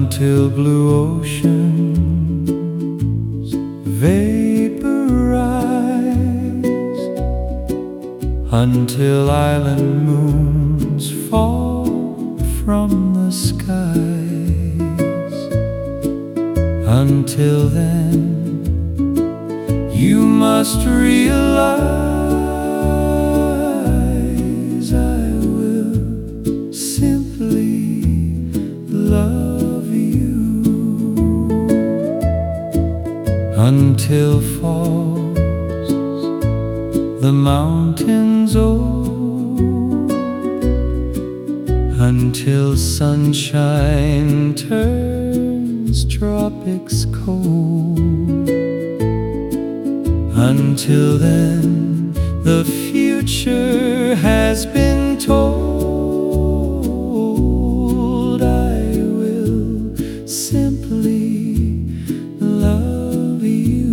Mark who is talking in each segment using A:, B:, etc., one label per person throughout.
A: until blue oceans vaporize, until island moons fall from the skies. Until then, you must realize I will simply love you until falls the mountains old, until sunshine turns tropics cold. Until then, the future has been told. I will simply love you.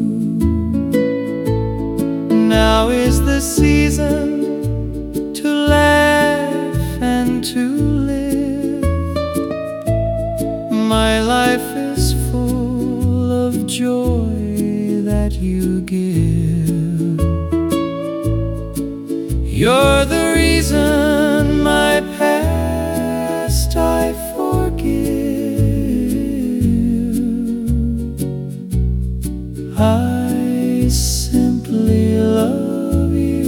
A: Now is the season to laugh and to live. My life is full of joy that you give. You're the reason my past I forgive. I simply love you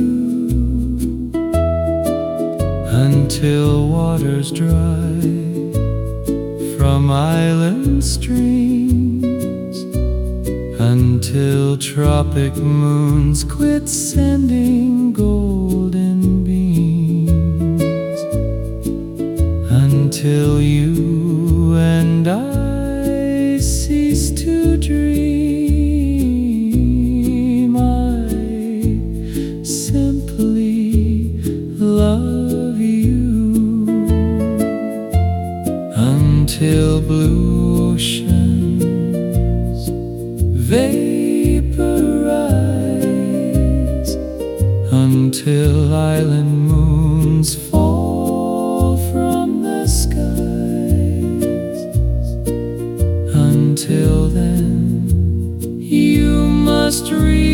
A: until waters dry from island streams, until tropic moons quit sending golden beams, until you and I cease to dream. I simply love you until blue oceans vaporize, until island moons fall from the skies. Until then, you must